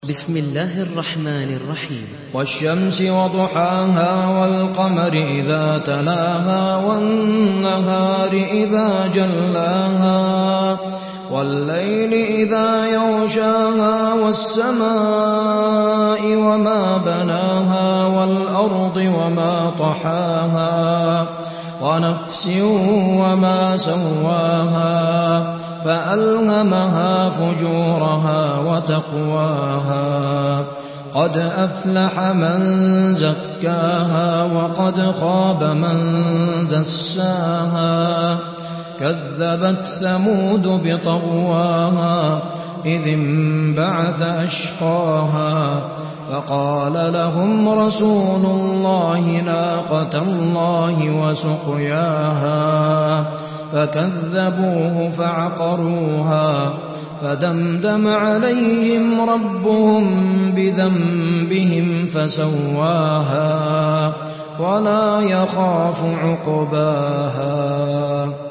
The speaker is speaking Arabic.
بسم الله الرحمن الرحيم. والشمس وضحاها والقمر إذا تلاها والنهار إذا جلاها والليل إذا يغشاها والسماء وما بناها والأرض وما طحاها ونفس وما سواها فألهمها فجورها وتقواها قد أفلح من زكاها وقد خاب من دساها كذبت ثمود بطغواها إذ انبعث أشقاها فقال لهم رسول الله ناقة الله وسقياها فكذبوه فعقروها فدمدم عليهم ربهم بذنبهم فسواها ولا يخاف عقباها.